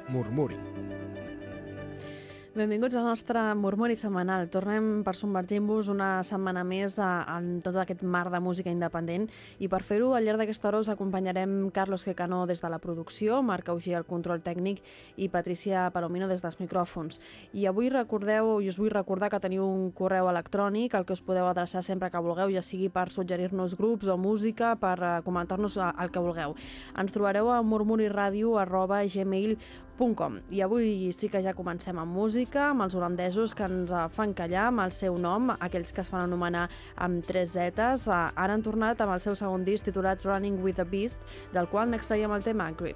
Murmuri. Benvinguts al nostre Murmuri setmanal. Tornem per submergir-vos una setmana més en tot aquest mar de música independent i per fer-ho al llarg d'aquesta hora us acompanyarem Carlos Quecano des de la producció, Marc Auger al control tècnic i Patricia Palomino des dels micròfons. I avui us vull recordar que teniu un correu electrònic al que us podeu adreçar sempre que vulgueu, ja sigui per suggerir-nos grups o música, per comentar-nos el que vulgueu. Ens trobareu a murmuriradio@gmail.com. I avui sí que ja comencem amb música, amb els holandesos que ens fan callar amb el seu nom, aquells que es fan anomenar amb 3 zetes. Ara han tornat amb el seu segon disc titulat Running with the Beast, del qual n'extraiem el tema Grip.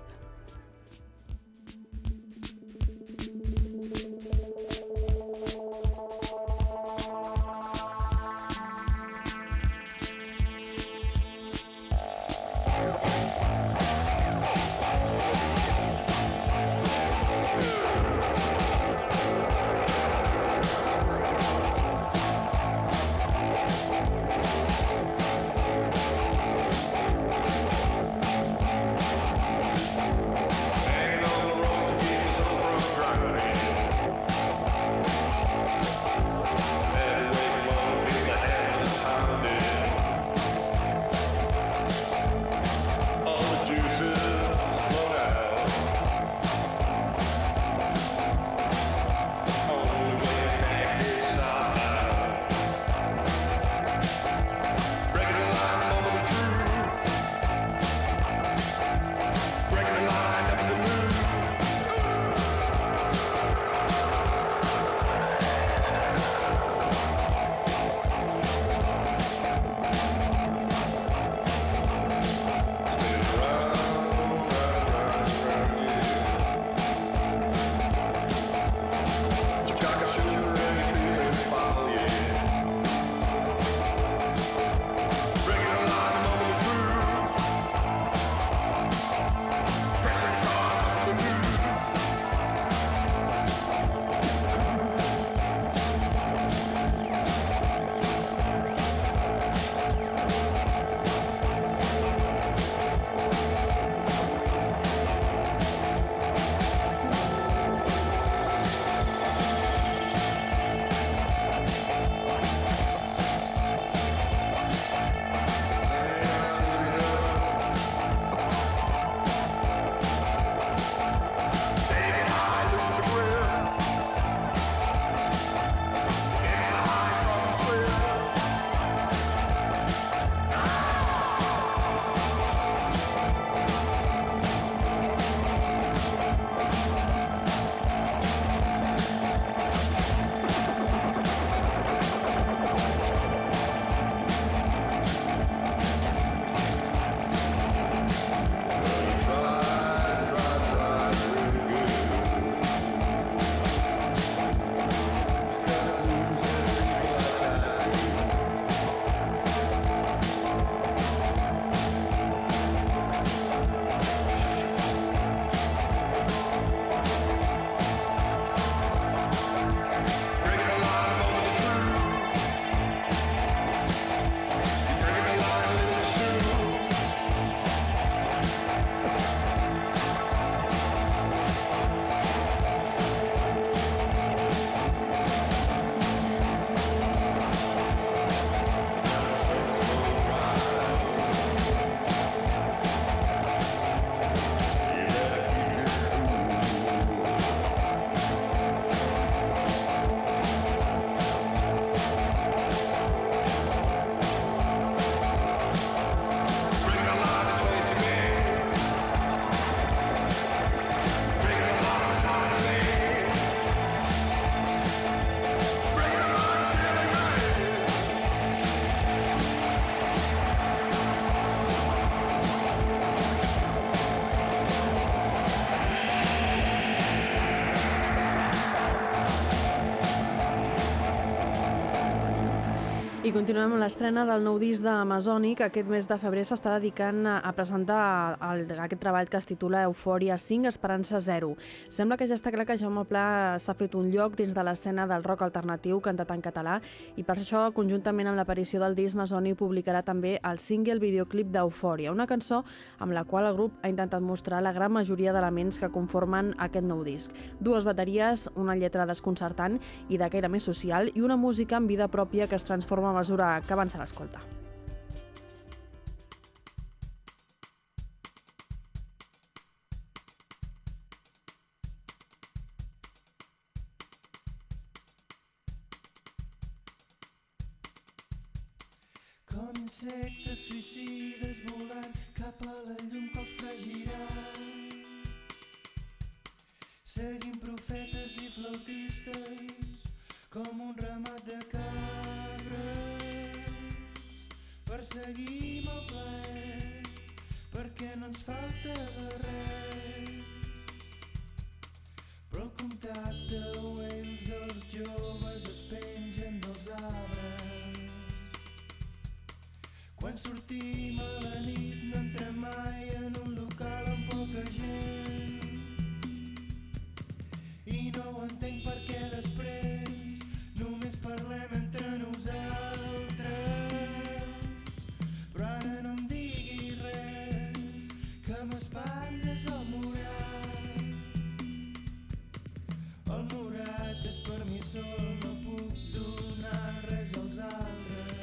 continuem amb l'estrena del nou disc d'Amazònic. Aquest mes de febrer s'està dedicant a presentar aquest treball que es titula Eufòria 5, Esperança 0. Sembla que ja està clar que Jaume Pla s'ha fet un lloc dins de l'escena del rock alternatiu cantat en català i per això, conjuntament amb l'aparició del disc, Amazònic publicarà també el single videoclip d'Eufòria, una cançó amb la qual el grup ha intentat mostrar la gran majoria d'elements que conformen aquest nou disc. Dues bateries, una lletra desconcertant i de caire més social i una música amb vida pròpia que es transforma a mesura que avança l'escolta. Com insectes suïcides volant cap a la llum que els fregirà. Seguim profetes i flautistes com un ramat de cabres. Perseguim el plaer perquè no ens falta de res. Però el contacte o ells, els joves, es pengen dels arbres. Quan sortim a la nit no entrem mai en un local amb poca gent. I no ho entenc perquè després només parlem entre nosaltres. Però ara no em diguis res, que m'espatlles el morat. El morat és per mi sol, no puc donar res als altres.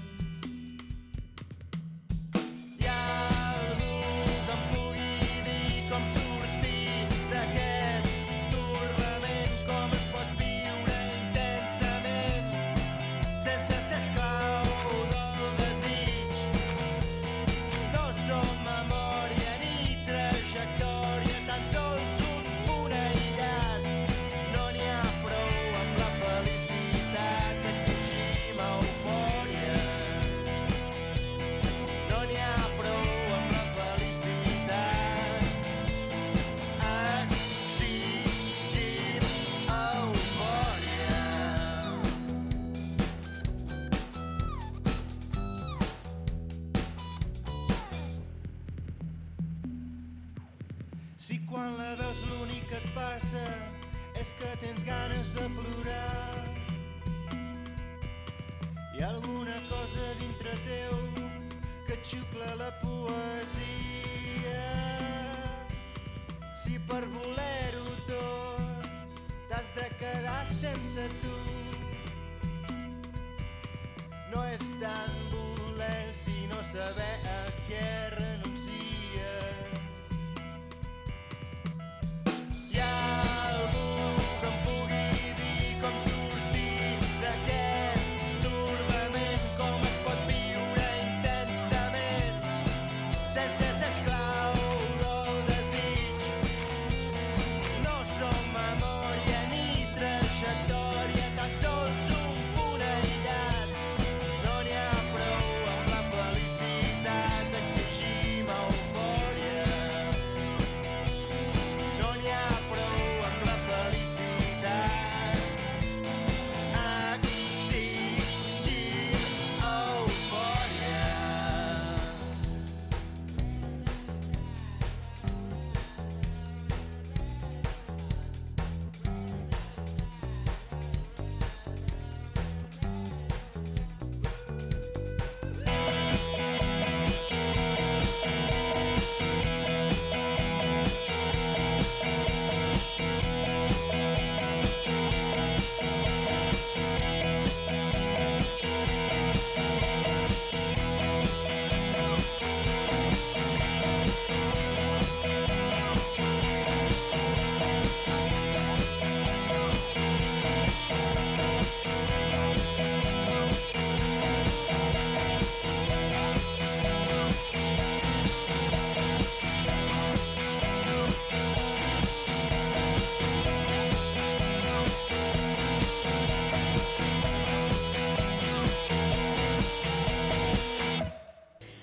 Si quan la veus l'únic que et passa és que tens ganes de plorar, hi ha alguna cosa dintre teu que et xucla la poesia. Si per voler-ho tot t'has de quedar sense tu, no és tant voler sinó saber a què renunciar. Exigir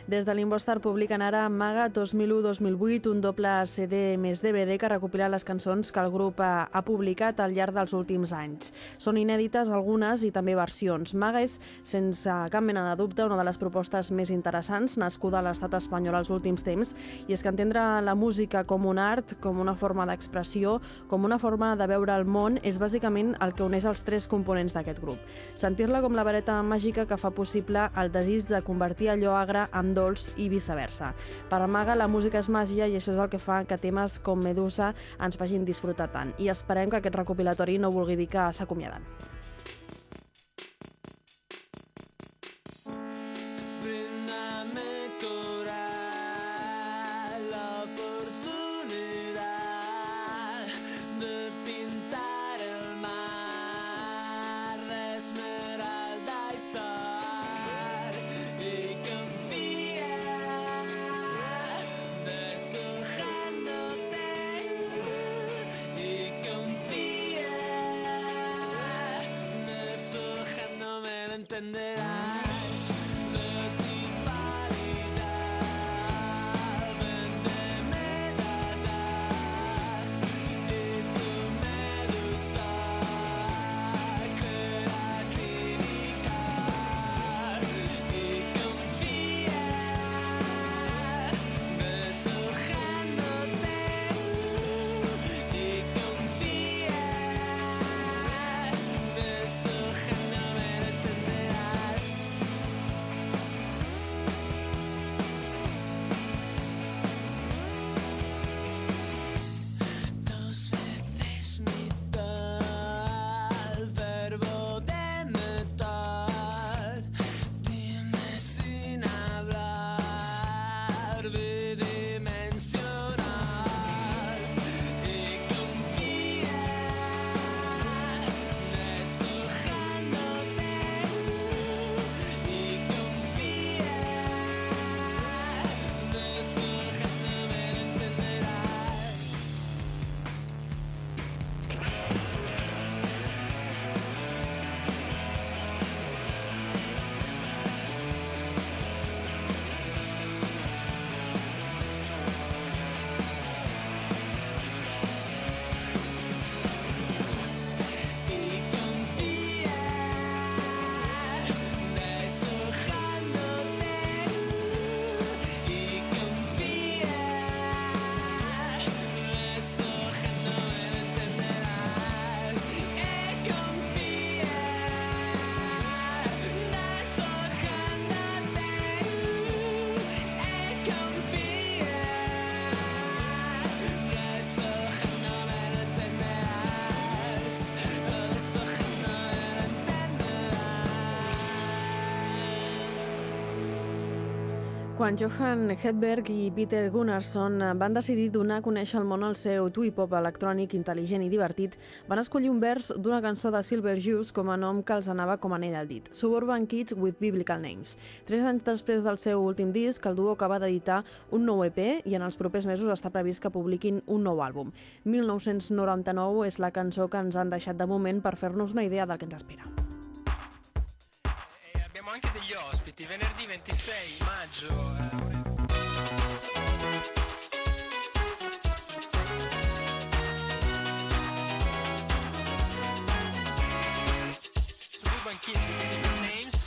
Des de l'Imbostar publiquen ara Maga 2001-2008, un doble CD més DVD que recopila les cançons que el grup ha publicat al llarg dels últims anys. Són inèdites algunes i també versions. Maga és, sense cap mena de dubte, una de les propostes més interessants nascuda a l'estat espanyol als últims temps, i és que entendre la música com un art, com una forma d'expressió, com una forma de veure el món, és bàsicament el que uneix els tres components d'aquest grup. Sentir-la com la vareta màgica que fa possible el desig de convertir allò agre en dolç i viceversa. Per a Maga la música és màgia i això és el que fa que temes com Medusa ens facin disfrutar tant. I esperem que aquest recopilatori no vulgui dir que s'acomiaden. Quan Johan Hedberg i Peter Gunnarsson van decidir donar a conèixer al món el seu twee-pop electrònic intel·ligent i divertit, van escollir un vers d'una cançó de Silver Juice com a nom que els anava com anell al dit, Suburban Kids with Biblical Names. 3 anys després del seu últim disc, el duo acaba d'editar un nou EP i en els propers mesos està previst que publiquin un nou àlbum. 1999 és la cançó que ens han deixat de moment per fer-nos una idea del que ens espera. Anche degli ospiti, venerdì 26 maggio. Suburban Kids with Biblical Names.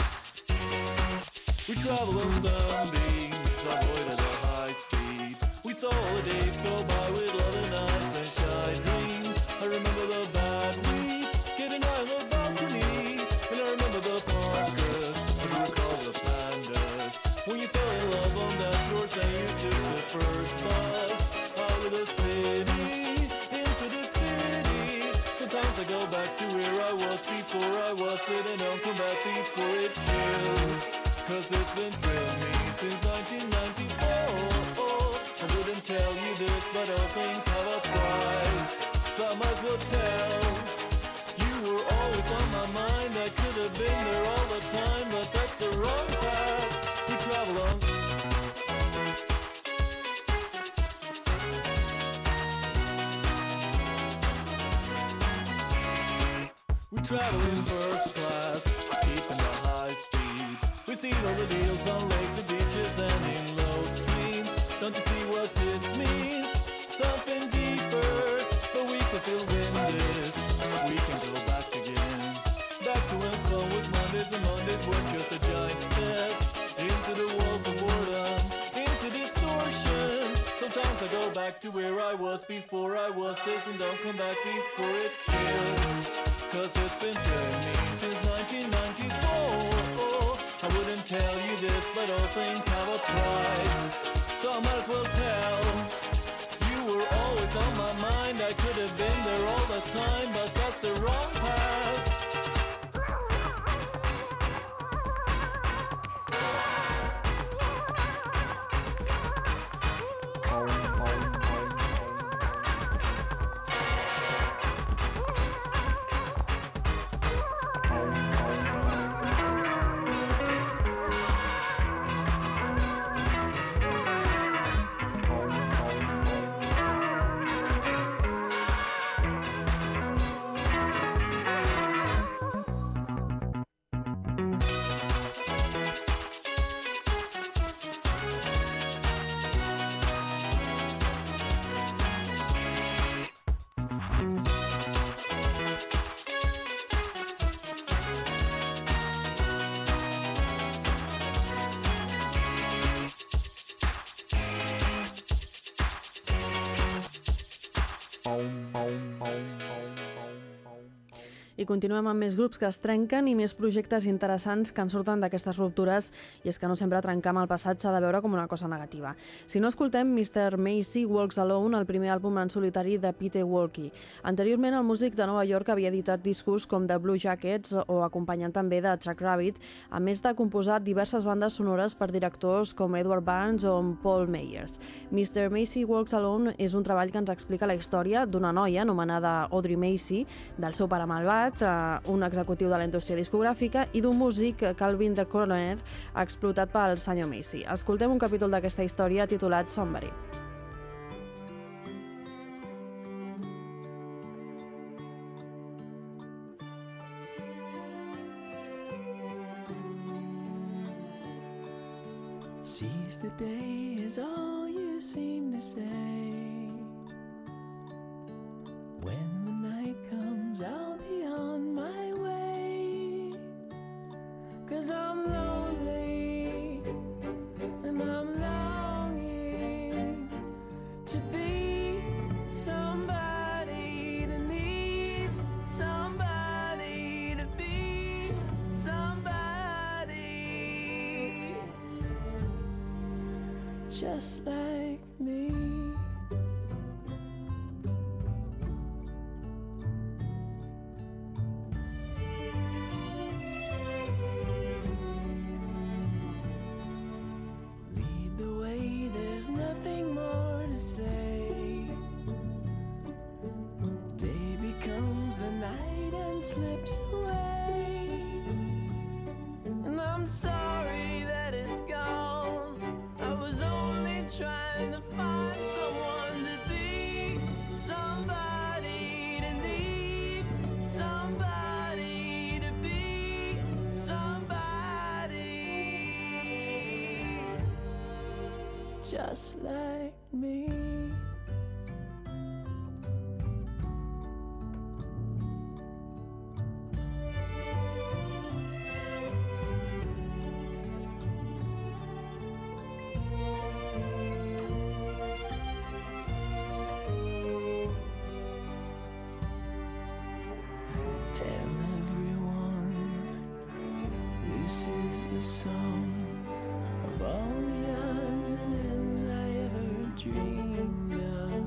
We travel on sunbeams, avoid at a high speed. We saw the days go by with love and ice and shy dreams. I remember the bad week, getting high on the balcony, and I remember the park. When you fell in love on that floor, say you took the first bus out of the city into the pity. Sometimes I go back to where I was before I was sitting down, come back before it kills. Cause it's been thrilling me since 1994. I wouldn't tell you this, but all things have a price, so I might as well tell. You were always on my mind, I could have been there all the time, but that's the wrong path. Travel on. We travel in first class, deep in the high speed. We see all the deals on lazy beaches and in low streams. Don't you see what this means? Something deeper, but we can still win this. We can go back again. Back to when fun was Mondays and Mondays were just a giant step into the walls of boredom, into distortion. Sometimes I go back to where I was before I was this, and don't come back before it kills. Cause it's been trailing me since 1994. I wouldn't tell you this, but all things have a price, so I might as well tell. You were always on my mind. I could have been there all the time, but that's the wrong path. I continuem amb més grups que es trenquen i més projectes interessants que en surten d'aquestes ruptures, i és que no sempre trencar amb el passat s'ha de veure com una cosa negativa. Si no escoltem Mr. Macy Walks Alone, el primer àlbum en solitari de Peter Walkie. Anteriorment, el músic de Nova York havia editat discos com The Blue Jackets o acompanyant també de Track Rabbit, a més de composar diverses bandes sonores per directors com Edward Barnes o Paul Meyers. Mr. Macy Walks Alone és un treball que ens explica la història d'una noia anomenada Audrey Macy, del seu pare malvat, un executiu de la indústria discogràfica, i d'un músic, Calvin de Corner, explotat pel senyor Macy. Escoltem un capítol d'aquesta història titulat Somebody. Seize the day is all you seem to say. When the night comes, I'll be on my way. 'Cause I'm lonely and I'm longing to be somebody, to need somebody, to be somebody just like me. Nothing more to say. Day becomes the night and slips away. And I'm sorry that it's gone. I was only trying to find someone to be somebody, to need somebody, to be somebody just like me. Tell everyone this is the song of all the odds and ends I ever dreamed of.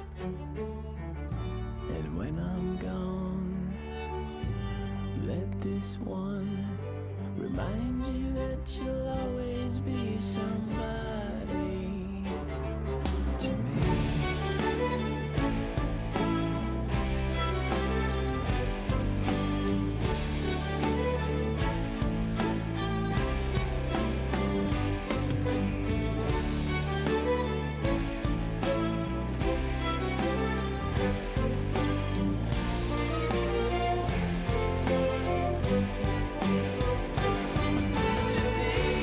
And when I'm gone, let this one remind you that you'll always be somebody to me. To me.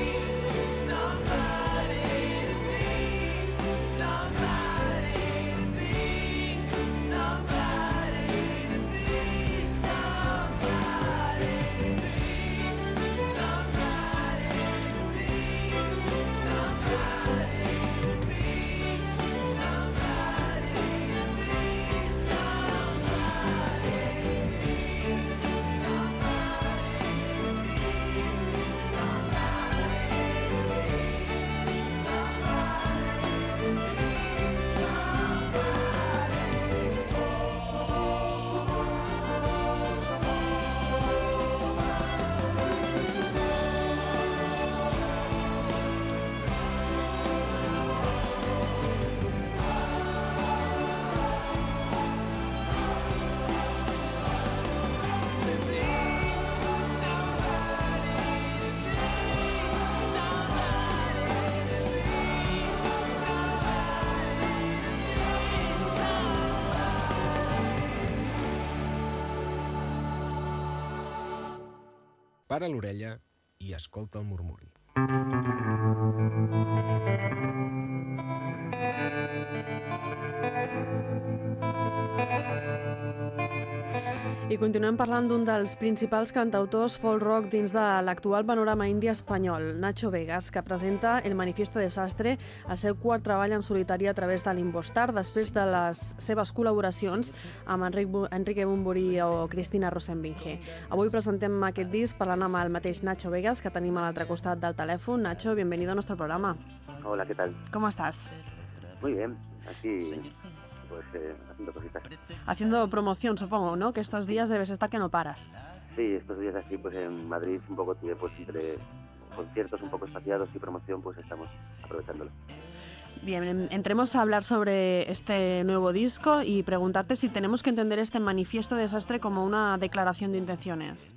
para l'orella i escolta el murmuri. I continuem parlant d'un dels principals cantautors folk rock dins de l'actual panorama indi espanyol, Nacho Vegas, que presenta El Manifiesto Desastre, el seu quart treball en solitari a través de l'Imbostar, després de les seves col·laboracions amb Enrique Bunbury o Cristina Rosenvinge. Avui presentem aquest disc parlant amb el mateix Nacho Vegas, que tenim a l'altre costat del telèfon. Nacho, bienvenido a nuestro programa. Hola, ¿qué tal? ¿Cómo estás? Muy bien, aquí pues haciendo cositas. Haciendo promoción, supongo, ¿no? Que estos días debes estar que no paras. Sí, estos días así, pues en Madrid un poco, pues entre conciertos un poco espaciados y promoción, pues estamos aprovechándolo. Bien, entremos a hablar sobre este nuevo disco y preguntarte si tenemos que entender este Manifiesto Desastre como una declaración de intenciones.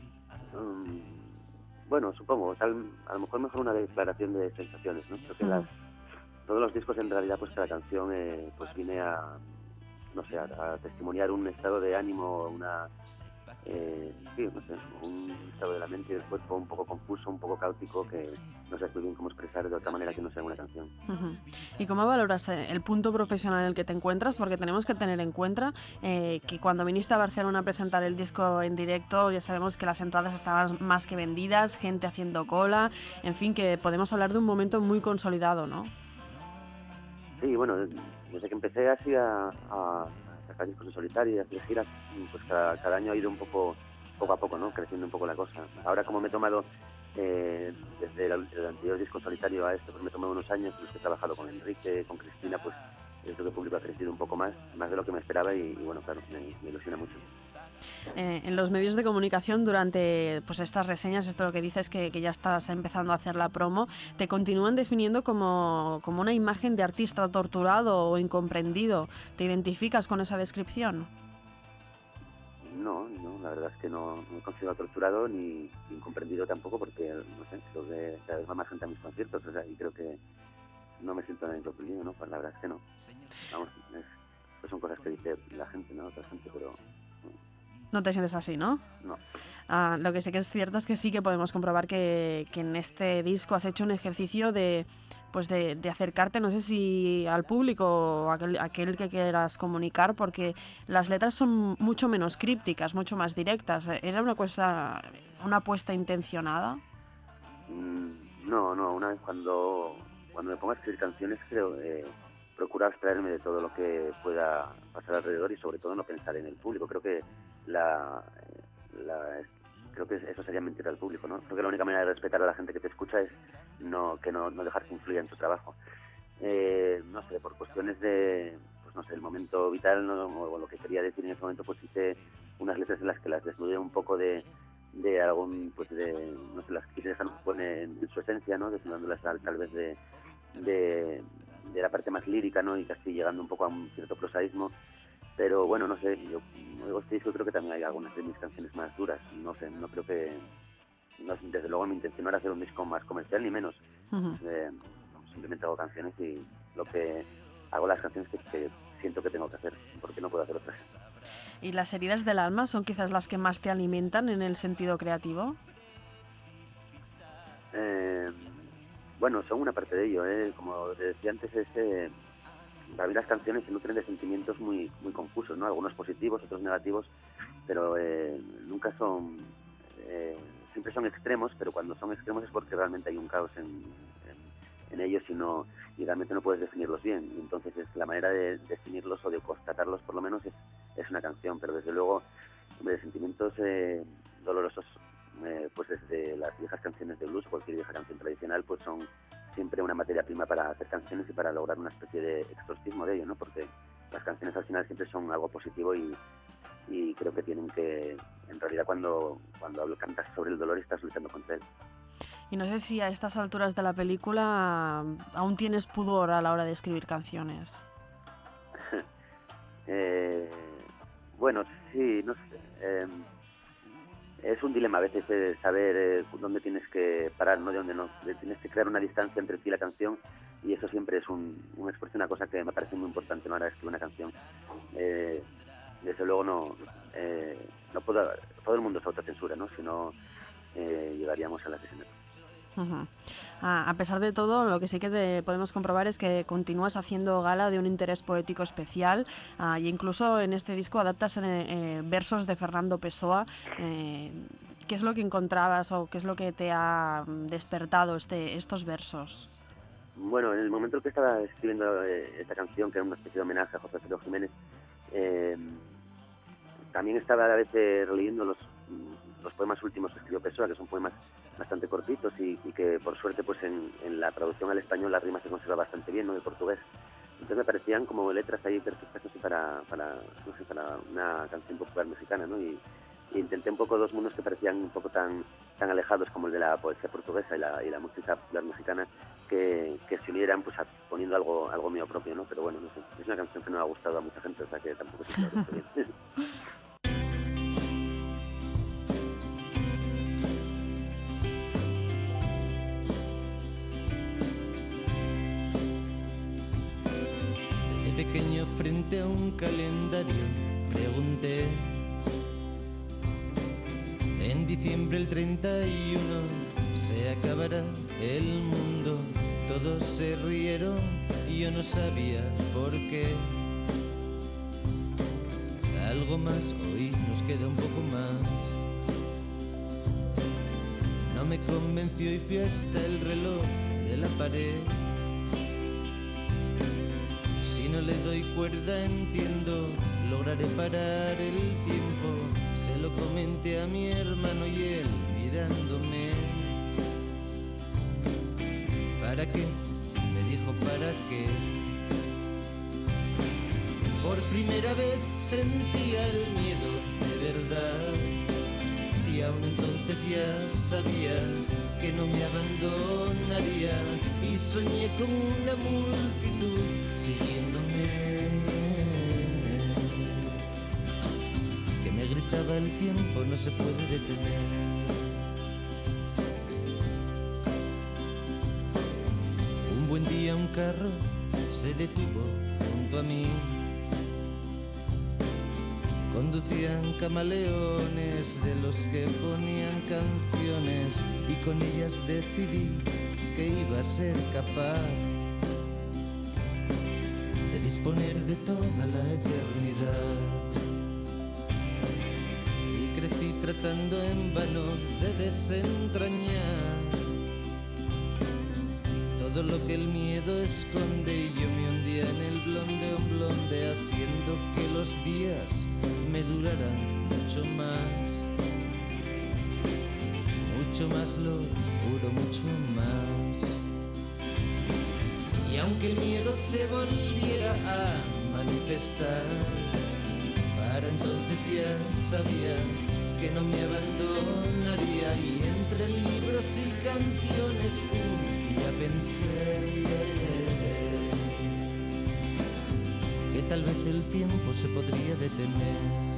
Bueno, supongo, a lo mejor mejor una declaración de sensaciones, ¿no? Creo que todos los discos en realidad, pues cada canción pues viene a, no sé, a testimoniar un estado de ánimo, sí, no sé, un estado de la mente y del cuerpo un poco confuso, un poco caótico, que no sé muy bien cómo expresar de otra manera que no sea una canción. ¿Y cómo valoras el punto profesional en el que te encuentras? Porque tenemos que tener en cuenta que cuando viniste a Barcelona a presentar el disco en directo, ya sabemos que las entradas estaban más que vendidas, gente haciendo cola, en fin, que podemos hablar de un momento muy consolidado, ¿no? Sí, bueno, desde que empecé así a sacar discos en solitario y a hacer giras, pues cada año ha ido un poco a poco, ¿no? Creciendo un poco la cosa. Ahora, como me he tomado desde el anterior disco en solitario a este, pues me he tomado unos años en los que he trabajado con Enrique, con Cristina, pues es lo que el público ha crecido un poco más de lo que me esperaba y bueno, claro, me ilusiona mucho. En los medios de comunicación durante pues estas reseñas, esto lo que dices que ya estás empezando a hacer la promo, te continúan definiendo como una imagen de artista torturado o incomprendido. ¿Te identificas con esa descripción? No, la verdad es que no me considero torturado ni incomprendido tampoco, porque no sé, creo que cada vez va más gente a mis conciertos, o sea, y creo que no me siento nada incomprendido, ¿no? Pues la verdad es que no. Vamos, pues son cosas que dice la gente, ¿no? Otra gente, pero No te sientes así, ¿no? No. Lo que sé que es cierto es que sí que podemos comprobar que en este disco has hecho un ejercicio de acercarte, no sé si al público o aquel que quieras comunicar, porque las letras son mucho menos crípticas, mucho más directas. ¿Era una apuesta intencionada? No, una vez cuando me pongo a escribir canciones, creo procuro abstraerme de todo lo que pueda pasar alrededor y sobre todo no pensar en el público. Creo que creo que eso sería mentir al público, ¿no? Creo que la única manera de respetar a la gente que te escucha es no dejar que influya en tu trabajo. No sé, por cuestiones de, pues no sé, el momento vital, ¿no? O lo que quería decir en ese momento, pues hice unas letras en las que las desnudé un poco de algún, pues de, no sé, las que dejan en su esencia, ¿no? Desnudándolas tal vez de la parte más lírica, ¿no? Y casi llegando un poco a un cierto prosaísmo. Pero bueno, no sé, yo creo que también hay algunas de mis canciones más duras. No sé, no creo que... No, desde luego mi intención no era hacer un disco más comercial, ni menos. Simplemente hago canciones y lo que hago las canciones que siento que tengo que hacer, porque no puedo hacer otras. ¿Y las heridas del alma son quizás las que más te alimentan en el sentido creativo? Bueno, son una parte de ello, como te decía antes, para mí las canciones se nutren de sentimientos muy, muy confusos, ¿no? Algunos positivos, otros negativos, pero nunca son... siempre son extremos, pero cuando son extremos es porque realmente hay un caos en ellos y realmente no puedes definirlos bien. Y entonces la manera de definirlos o de constatarlos por lo menos es una canción, pero desde luego de sentimientos dolorosos, pues desde las viejas canciones de blues, cualquier vieja canción tradicional, pues son siempre una materia prima para hacer canciones y para lograr una especie de exorcismo de ello, ¿no? Porque las canciones al final siempre son algo positivo y creo que tienen que, en realidad cuando cantas sobre el dolor estás luchando contra él. Y no sé si a estas alturas de la película aún tienes pudor a la hora de escribir canciones. Bueno, sí, no sé. Es un dilema a veces saber dónde tienes que parar, ¿no? De dónde no. Tienes que crear una distancia entre ti y la canción, y eso siempre es un esfuerzo, una cosa que me parece muy importante, ¿no? Ahora escribir una canción. Desde luego no puedo, todo el mundo es autocensura, ¿no? Si no llegaríamos al asesinato. Uh-huh. A pesar de todo, lo que sí que podemos comprobar es que continúas haciendo gala de un interés poético especial, e incluso en este disco adaptas versos de Fernando Pessoa. ¿Qué es lo que encontrabas o qué es lo que te ha despertado estos versos? Bueno, en el momento en que estaba escribiendo esta canción, que era una especie de homenaje a José Alfredo Jiménez, también estaba a veces releyendo los poemas últimos que escribió Pessoa, que son poemas bastante cortitos y que por suerte pues en la traducción al español la rima se conserva bastante bien, ¿no?, de portugués. Entonces me parecían como letras ahí perfectas para una canción popular mexicana, ¿no? Y intenté un poco dos mundos que parecían un poco tan alejados como el de la poesía portuguesa y la música popular mexicana, que se unieran pues poniendo algo mío propio, ¿no? Pero bueno, no sé, es una canción que no ha gustado a mucha gente, o sea que tampoco se lo bien. De pequeño frente a un calendario pregunté: en diciembre el 31 se acabará el mundo. Todos se rieron y yo no sabía por qué. Algo más, hoy nos queda un poco más. No me convenció y fui hasta el reloj de la pared. Si no le doy cuerda, entiendo, lograré parar el tiempo. Se lo comenté a mi hermano y él mirándome. ¿Para qué? Me dijo, ¿para qué? Por primera vez sentía el miedo de verdad. Y aún entonces ya sabía que no me abandonaría. Y soñé con una multitud siguiéndome, que me gritaba: el tiempo no se puede detener. Un buen día un carro se detuvo junto a mí. Conducían camaleones de los que ponían canciones, y con ellas decidí que iba a ser capaz de disponer de toda la eternidad. Y crecí tratando en vano de desentrañar todo lo que el miedo esconde, y yo me hundía en el blonde, un blonde, haciendo que los días me durarán mucho más, lo juro, mucho más. Y aunque el miedo se volviera a manifestar, para entonces ya sabía que no me abandonaría. Y entre libros y canciones un día pensé que tal vez el tiempo se podría detener.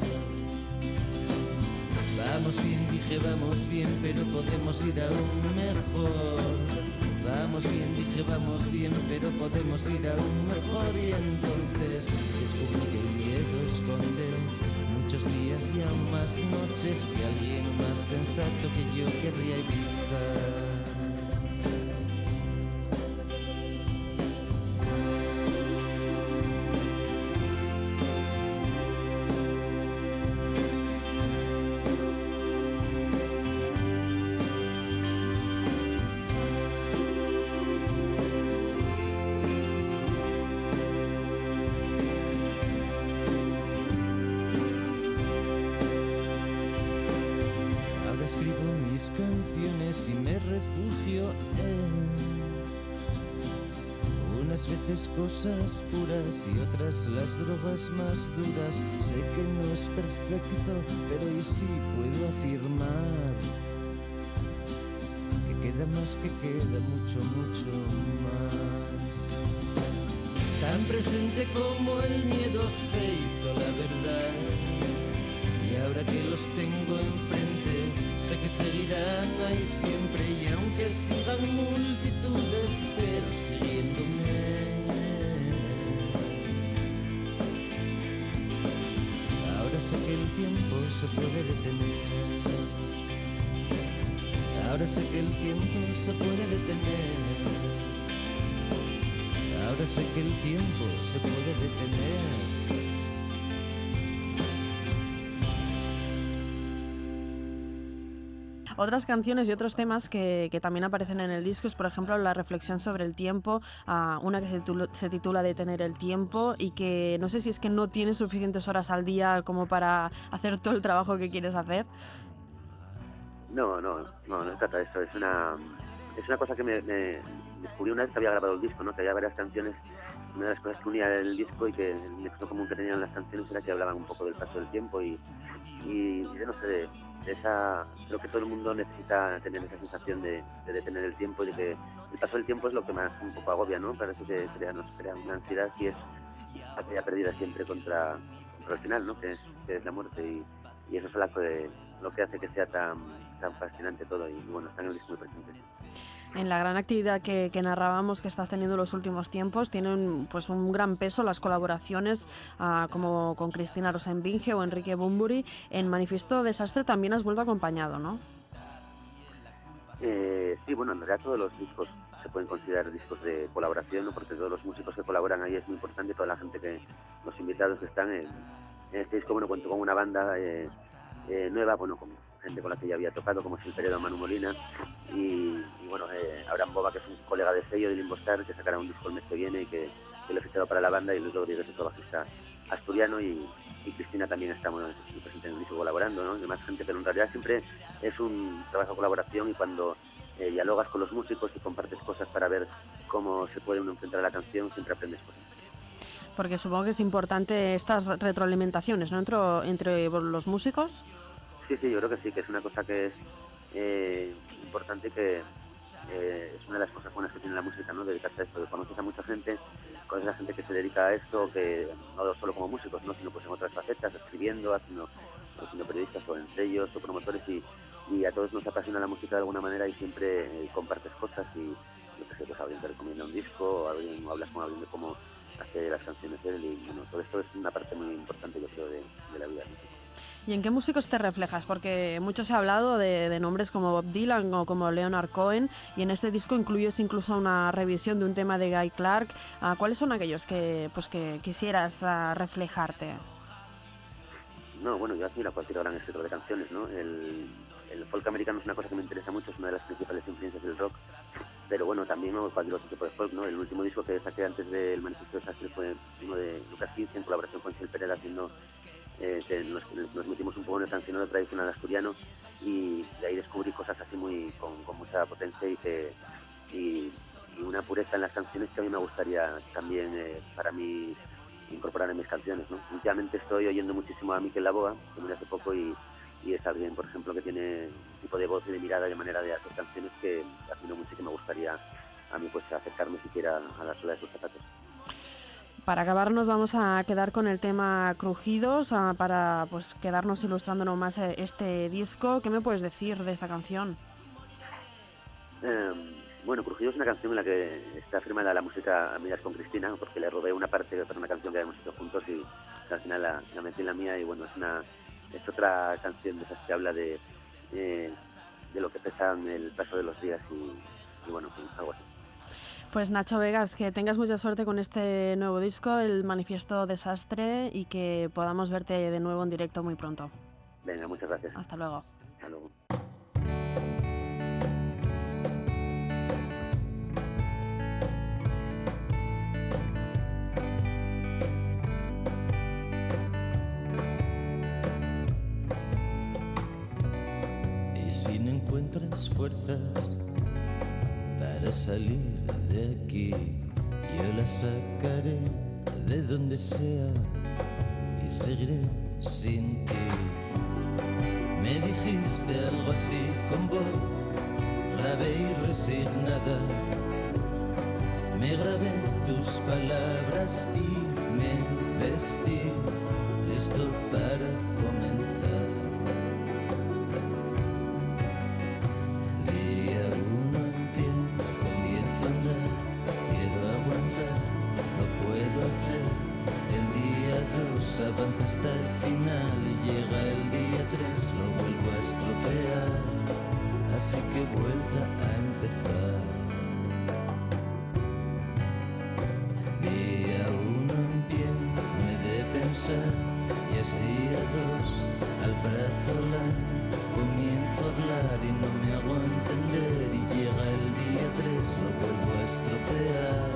Vamos bien, dije, vamos bien, pero podemos ir aún mejor. Vamos bien, dije, vamos bien, pero podemos ir aún mejor. Y entonces descubrí que el miedo esconde muchos días y aún más noches que alguien más sensato que yo querría evitar. Canciones y me refugio en unas veces cosas puras y otras las drogas más duras. Sé que no es perfecto, pero y sí puedo afirmar que queda más, que queda mucho, mucho más. Tan presente como el miedo se hizo la verdad, y ahora que los tengo enfrente sé que seguirán ahí siempre, y aunque sigan multitudes persiguiéndome, ahora sé que el tiempo se puede detener. Ahora sé que el tiempo se puede detener. Ahora sé que el tiempo se puede detener. Otras canciones y otros temas que también aparecen en el disco es, por ejemplo, la reflexión sobre el tiempo, una que se titula Detener el tiempo, y que no sé si es que no tienes suficientes horas al día como para hacer todo el trabajo que quieres hacer. No se trata de eso. Es una cosa que me descubrí una vez que había grabado el disco, ¿no? Que había varias canciones. Una de las cosas que unía el disco y que el nexo común que tenían las canciones era que hablaban un poco del paso del tiempo y yo no sé, creo que todo el mundo necesita tener esa sensación de detener el tiempo y de que el paso del tiempo es lo que más un poco agobia, ¿no? Parece que nos crea una ansiedad y es aquella perdida siempre contra el final, ¿no? Que es la muerte y eso es lo que hace que sea tan fascinante todo y bueno, está en el disco muy presente. En la gran actividad que narrábamos que estás teniendo en los últimos tiempos, tienen pues un gran peso las colaboraciones como con Cristina Rosenvinge o Enrique Bunbury. En Manifiesto Desastre también has vuelto acompañado, ¿no? Sí, bueno, en realidad todos los discos se pueden considerar discos de colaboración, ¿no? Porque todos los músicos que colaboran ahí es muy importante, toda la gente los invitados que están en este disco, bueno, cuento con una banda nueva, bueno, con gente con la que ya había tocado, como Sil Peredo, Manu Molina, y bueno, Abraham Boba, que es un colega de sello de Limbostar, que sacará un disco el mes que viene y que lo he fichado para la banda, y Luis Rodríguez es el bajista asturiano, y Cristina también está presente en el disco colaborando, ¿no? Y más gente, pero en realidad siempre es un trabajo de colaboración, y cuando dialogas con los músicos y compartes cosas para ver cómo se puede uno enfrentar a la canción, siempre aprendes cosas. Porque supongo que es importante estas retroalimentaciones, ¿no? Entre los músicos. Sí, yo creo que sí, que es una cosa que es importante y que es una de las cosas buenas que tiene la música, ¿no? Dedicarse a esto, que conoces a mucha gente, conoces a gente que se dedica a esto, que no solo como músicos, ¿no? Sino pues en otras facetas, escribiendo, haciendo periodistas o en sellos o promotores, y a todos nos apasiona la música de alguna manera y siempre compartes cosas y yo qué sé, pues alguien te recomienda un disco o hablas con alguien de cómo hace las canciones de él, y bueno, todo esto es una parte muy importante, yo creo, de la vida. ¿Y en qué músicos te reflejas? Porque mucho se ha hablado de nombres como Bob Dylan o como Leonard Cohen, y en este disco incluyes incluso una revisión de un tema de Guy Clark. ¿Cuáles son aquellos que quisieras reflejarte? No, bueno, yo admiro a cualquier gran escritor de canciones, ¿no? El folk americano es una cosa que me interesa mucho, es una de las principales influencias del rock, pero bueno, también ¿no? cualquier otro tipo de folk, ¿no? El último disco que saqué antes del Manifiesto Desastre fue uno de Lucas Quince en colaboración con Sil Peredo, haciendo que nos metimos un poco en el cancionero tradicional asturiano, y de ahí descubrí cosas así con mucha potencia y una pureza en las canciones que a mí me gustaría también para mí incorporar en mis canciones, ¿no? Últimamente estoy oyendo muchísimo a Miquel Laboa, que murió hace poco, y es alguien, por ejemplo, que tiene un tipo de voz y de mirada y de manera de hacer canciones que admiro mucho y que me gustaría a mí pues acercarme siquiera a la suela de sus zapatos. Para acabar nos vamos a quedar con el tema Crujidos, para pues quedarnos ilustrándonos más este disco. ¿Qué me puedes decir de esta canción? Bueno, Crujidos es una canción en la que está firmada la música Amigas con Cristina, porque le robé una parte para una canción que habíamos hecho juntos y al final la metí en la mía, y bueno, es otra canción de esas que habla de lo que pesan el paso de los días y bueno, algo así. Pues Nacho Vegas, que tengas mucha suerte con este nuevo disco, el Manifiesto Desastre, y que podamos verte de nuevo en directo muy pronto. Venga, muchas gracias. Hasta luego. Hasta luego. Y si no encuentras fuerzas para salir de aquí, yo la sacaré de donde sea y seguiré sin ti. Me dijiste algo así con voz grave y resignada. Me grabé tus palabras y me vestí listo para comenzar. Día 1 en pie, comienzo a andar, quiero aguantar, no puedo hacer. El día 2 avanza hasta el final y llega el día 3, lo vuelvo a estropear. así que vuelta a empezar. Día 1 en pie, no he de pensar, y es día 2, al brazo la comienzo a hablar y no me hago entender, y llega el día 3, lo vuelvo a estropear.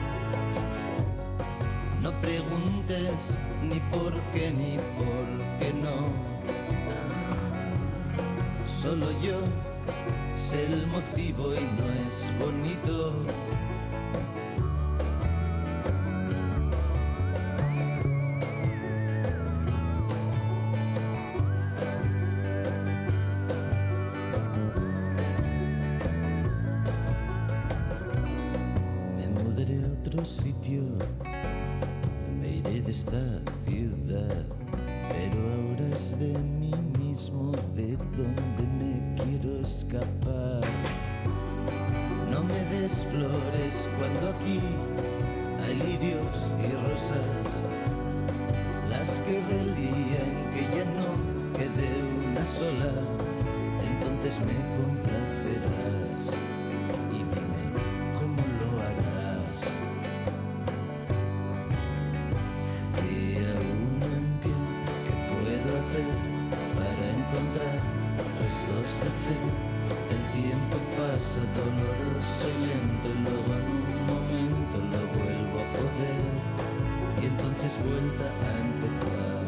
No preguntes ni por qué no, solo yo sé el motivo y no es bonito. Me mudaré a otro sitio, me iré de esta ciudad, pero ahora es de mí mismo de donde me quiero escapar. No me des flores cuando aquí hay lirios y rosas, las que el día en que ya no quede una sola, entonces me complacerás y dime cómo lo harás. Día 1 en pie, ¿qué puedo hacer para encontrar restos de fe? El tiempo pasa doloroso y lento, y luego en un momento lo vuelvo a joder, y entonces vuelta a empezar.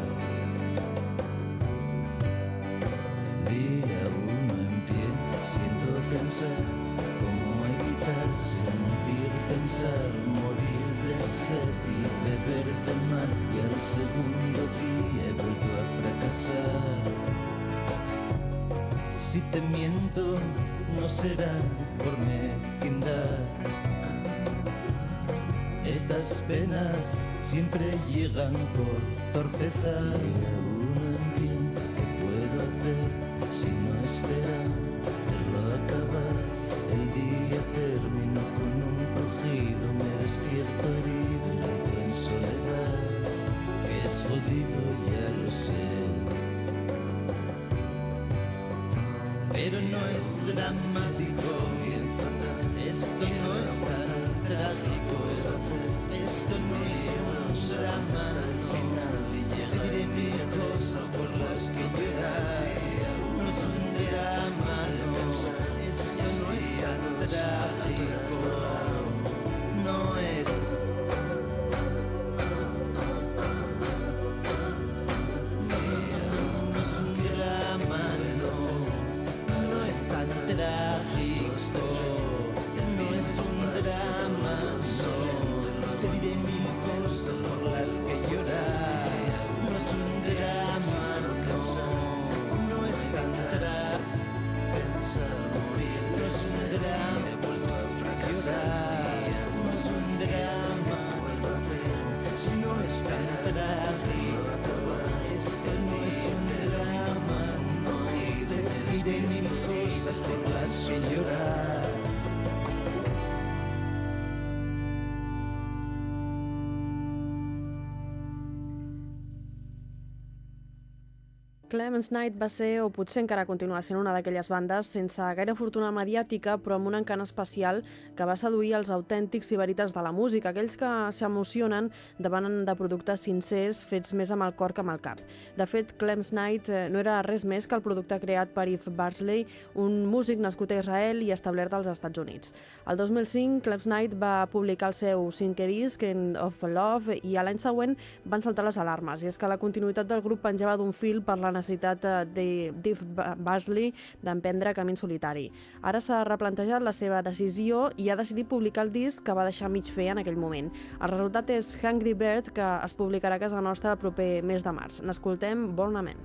Día 1 en pie, siento pensar cómo evitar sentir, pensar, morir de sed y beber del mar, y al segundo día he vuelto a fracasar. Si te miento, no será por mezquindad. Estas penas siempre llegan por torpeza. Día 1 en pie, ¿qué puedo hacer si no esperar verlo acabar? El día termina con un rugido, me despierto herido y lento en soledad. Es jodido, ya lo sé, pero no es dramático. Esto no es tan trágico. Esto no es un drama. Te diré mil cosas por las que llorar. No es un drama, no. Esto no es tan trágico. No es. No es un drama, no. No es tan trágico. No es un drama, no. Te diré mil cosas por las que llorar. No es un drama, no. No es tan trágico. No es un drama, he vuelto a fracasar. No es un drama, si no es tan trágico. Es que no es un drama, no. Te diré mil cosas por las que llorar. Clemens Knight va ser, o potser encara continua sent, una d'aquelles bandes sense gaire fortuna mediàtica, però amb un encant especial que va seduir els autèntics sibarites de la música, aquells que s'emocionen davant de productes sincers fets més amb el cor que amb el cap. De fet, Clemens Knight no era res més que el producte creat per Eve Barsley, un músic nascut a Israel i establert als Estats Units. El 2005, Clemens Knight va publicar el seu 5è disc, End of Love, i a l'any següent van saltar les alarmes, i és que la continuïtat del grup penjava d'un fil per la necessitat d'Eve Barsley d'emprendre camí solitari. Ara s'ha replantejat la seva decisió i ha decidit publicar el disc que va deixar mig fer en aquell moment. El resultat és Hungry Bird, que es publicarà a casa nostra el proper mes de març. N'escoltem Bornament.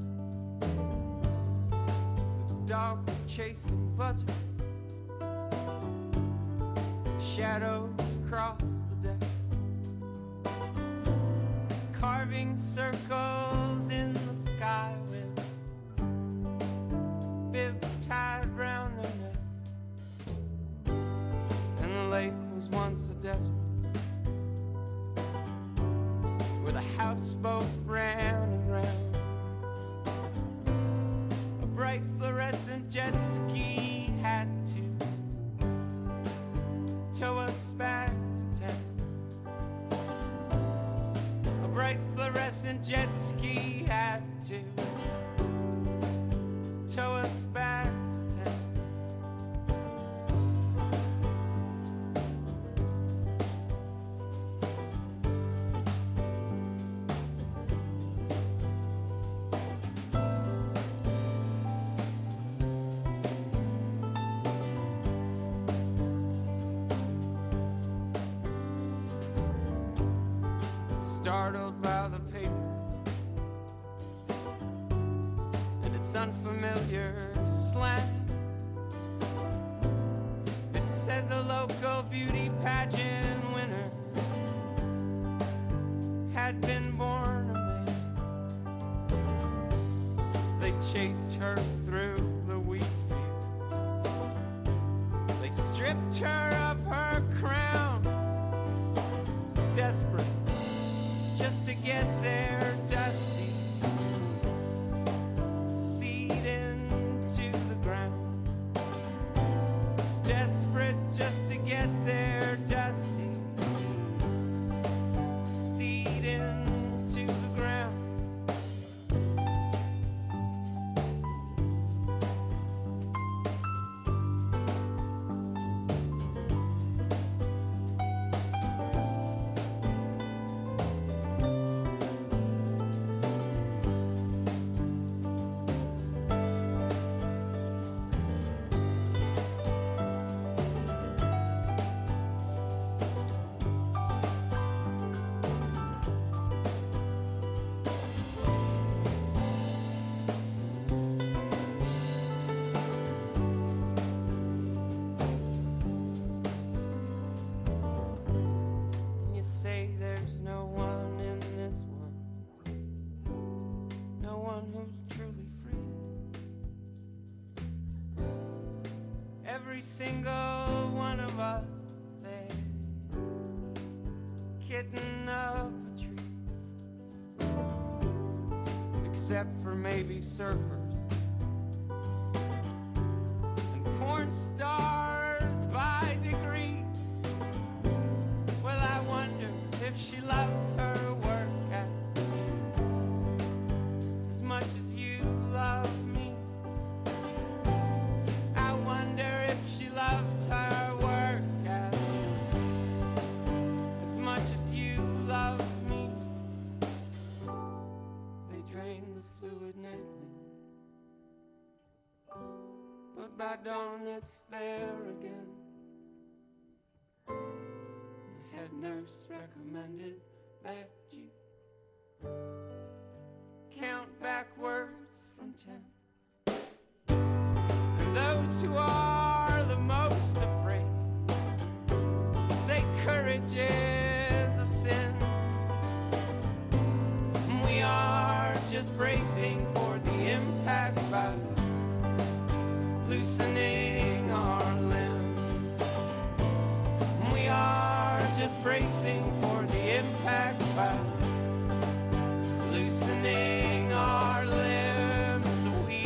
Dog chasing buzzard shadows across the deck, carving circles in the sky with bibs tied round their neck. And the lake was once a desert where the houseboat ran and round. A bright fluorescent jet ski had to tow us back to town. A bright fluorescent jet ski had to tow us back to town. Startled by the paper and its unfamiliar slang. It said the local beauty pageant winner had been born a man. They chased her through the wheat field. They stripped her of her crown, desperate just to get their dusty seed into the ground. Desperate just to get their dusty seed into the ground. Every single one of us a kitten up a tree, except for maybe surfers and porn stars by degree. Well, I wonder if she loves her work as much as you love me. I wonder if she loves her work as much as you love me. They drain the fluid nightly, but by dawn it's there again. The head nurse recommended that you count backwards from 10. And those who are the most afraid say courage is a sin. We are just bracing for the impact by loosening our limbs. We are just bracing for the impact by loosening our limbs. We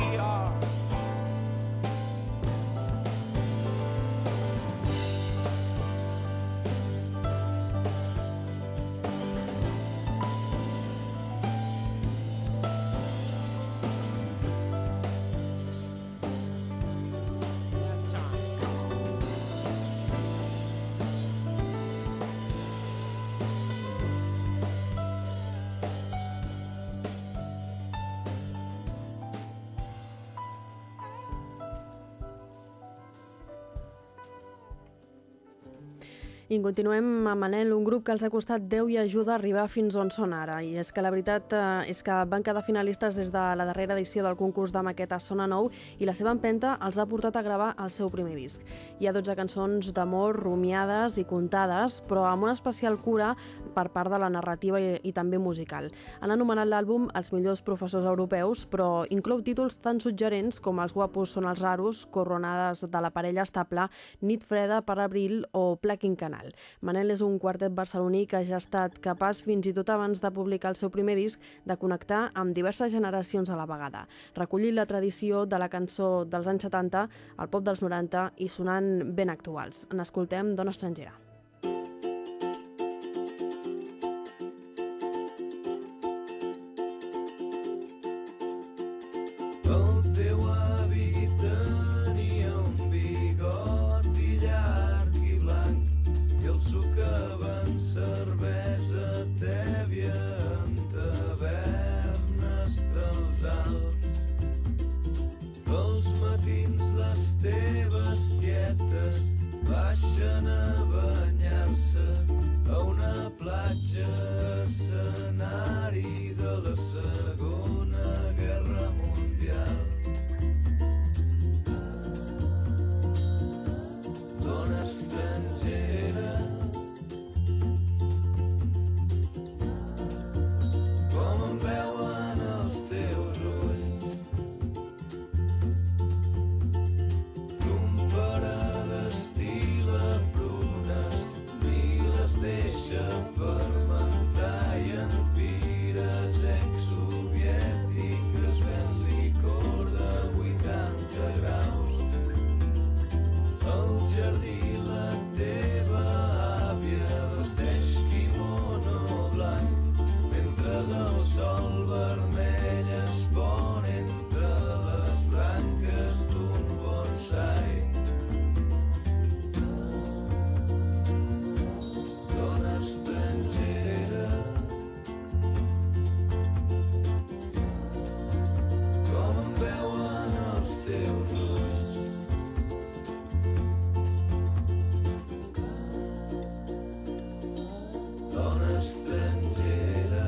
I continuem amb Manel, un grup que els ha costat Déu i ajuda a arribar fins on són ara. I és que la veritat és que van quedar finalistes des de la darrera edició del concurs de maquetes Sona Nou i la seva empenta els ha portat a gravar el seu primer disc. Hi ha 12 cançons d'amor rumiades i contades, però amb una especial cura per part de la narrativa i també musical. Han anomenat l'àlbum Els millors professors europeus, però inclou títols tan suggerents com Els guapos són els raros, Coronades de la parella estable, Nit freda per abril o Pla quinquenal. Manel és un quartet barceloní que ja ha estat capaç, fins i tot abans de publicar el seu primer disc, de connectar amb diverses generacions a la vegada, recollint la tradició de la cançó dels anys 70, el pop dels 90 i sonant ben actuals. N'escoltem Dona estrangera. El teu avi tenia un bigot i llarg i blanc i el sucaven cervesa tèbia en tavernes dels Alps. Els matins les teves tietes baixen a banyar-se a una platja escenari de la Segona Guerra Mundial. Dona estrangera, com em veuen els teus ulls, d'un pare d'estil a prunes, ni les deixa fermentar i en fires exsoviètiques ven licor de 80 graus. Al jardí la teva àvia vesteix quimono blanc mentre el sol vermell es pon entre les branques d'un bonsai. Dona estrangera, com em veuen els teus ulls. Dona estrangera,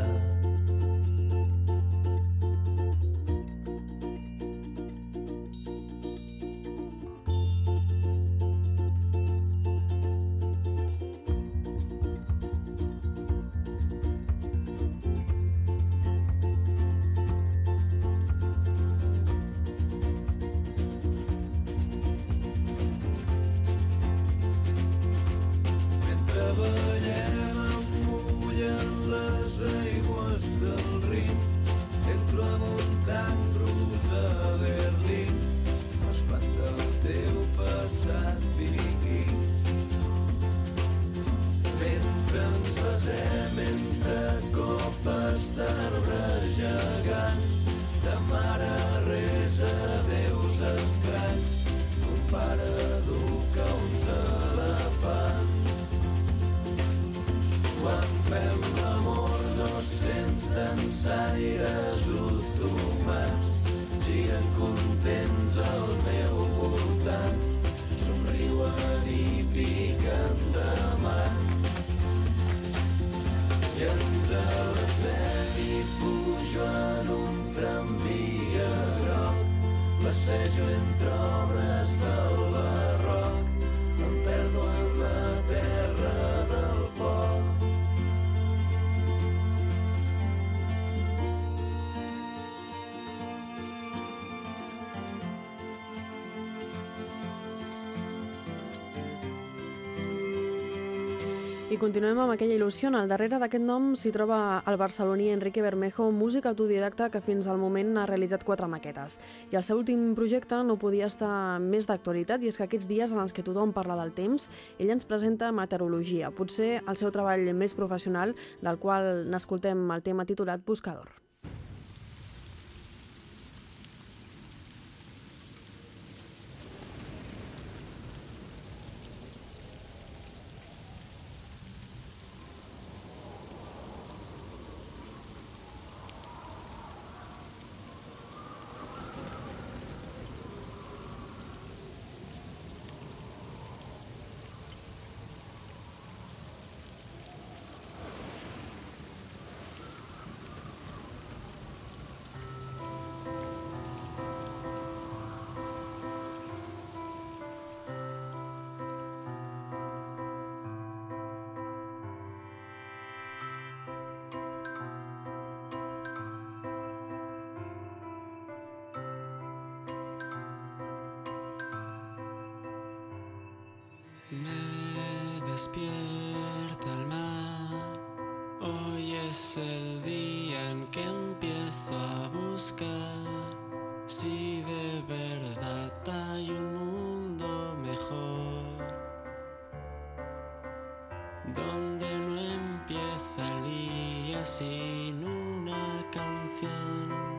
mentre ballem em mullen les aigües del Rin. Entro amb un tanc rosa a Berlín, m'espanta el teu passat viking. Mentre ens besem entre copes d'arbres gegants, de mare res a déus estranys, un pare educa uns elefants. Quan fem l'amor 200 dansaires otomans giren contents al meu voltant, somriuen i piquen de mans. I ens abracem i pujo en un tramvia groc, passejo entre obres del barroc, em perdo en la terra del foc. I continuem amb aquella il·lusió. Al darrere d'aquest nom s'hi troba el barceloní Enrique Bermejo, músic autodidacta que fins al moment ha realitzat 4 maquetes. I el seu últim projecte no podia estar més d'actualitat, i és que aquests dies en els que tothom parla del temps, ell ens presenta Meteorologia, potser el seu treball més professional, del qual n'escoltem el tema titulat Buscador. despierta el mar. Hoy es el día en que empiezo a buscar si de verdad hay un mundo mejor, donde no empieza el día sin una canción.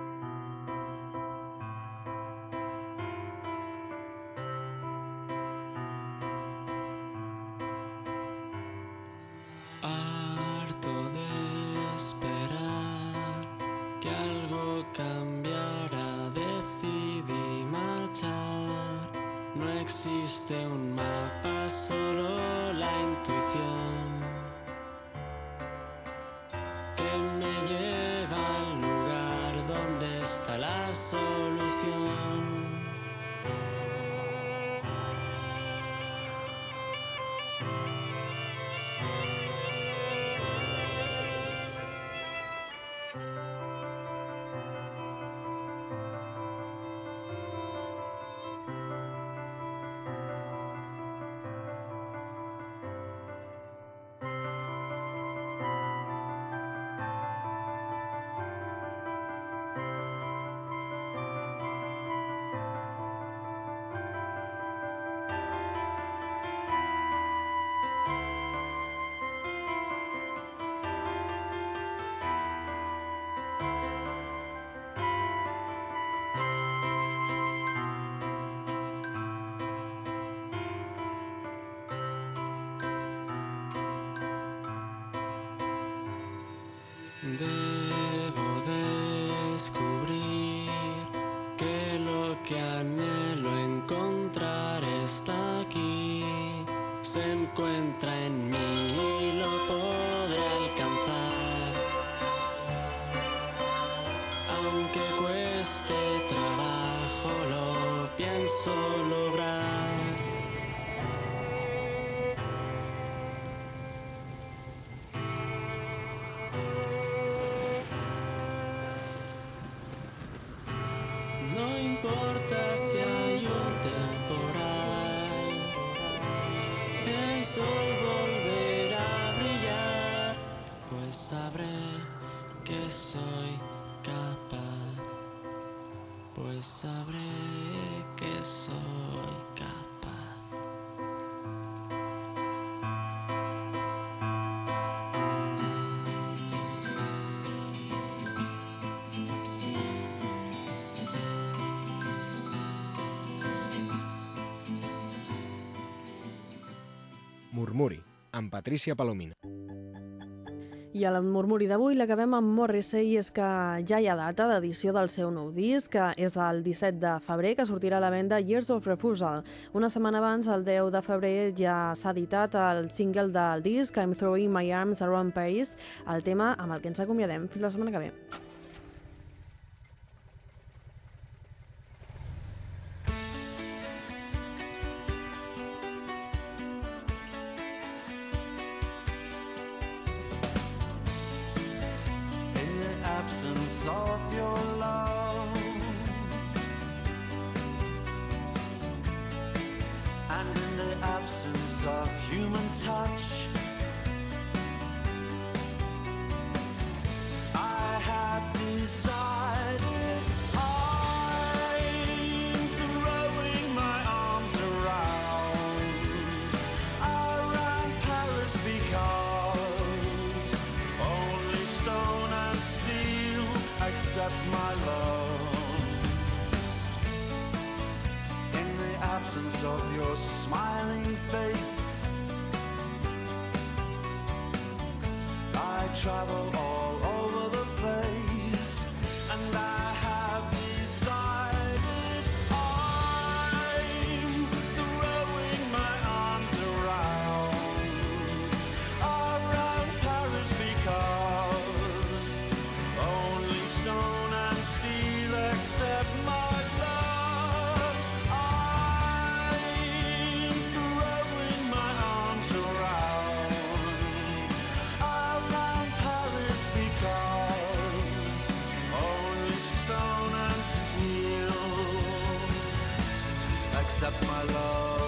Harto de esperar que algo cambiara, decidí marchar. No existe un mapa, solo la intuición que me lleva al lugar donde está la solución. Debo descubrir que lo que anhelo encontrar está aquí, se encuentra en mí y lo podré alcanzar, aunque cueste trabajo, lo pienso lograr. No importa si hay un temporal, el sol volverá a brillar, pues sabré que soy capaz, pues sabré que soy capaz. Murmuri, amb Patricia Palomino. I al murmuri d'avui l'acabem amb Morrissey, i és que ja hi ha data d'edició del seu nou disc, que és el 17 de febrer, que sortirà a la venda Years of Refusal. Una setmana abans, el 10 de febrer, ja s'ha editat el single del disc, I'm Throwing My Arms Around Paris, el tema amb el que ens acomiadem. Fins la setmana que ve. Of your love, and in the absence of human touch, I had decided I'm throwing my arms around Paris, because only stone and steel accept my love. In the absence of your smiling face, I travel all over the place, and I have decided I'm throwing my arms around Paris, because only stone and steel accept my love. I'm throwing my arms around Paris, because only stone and steel accept my love.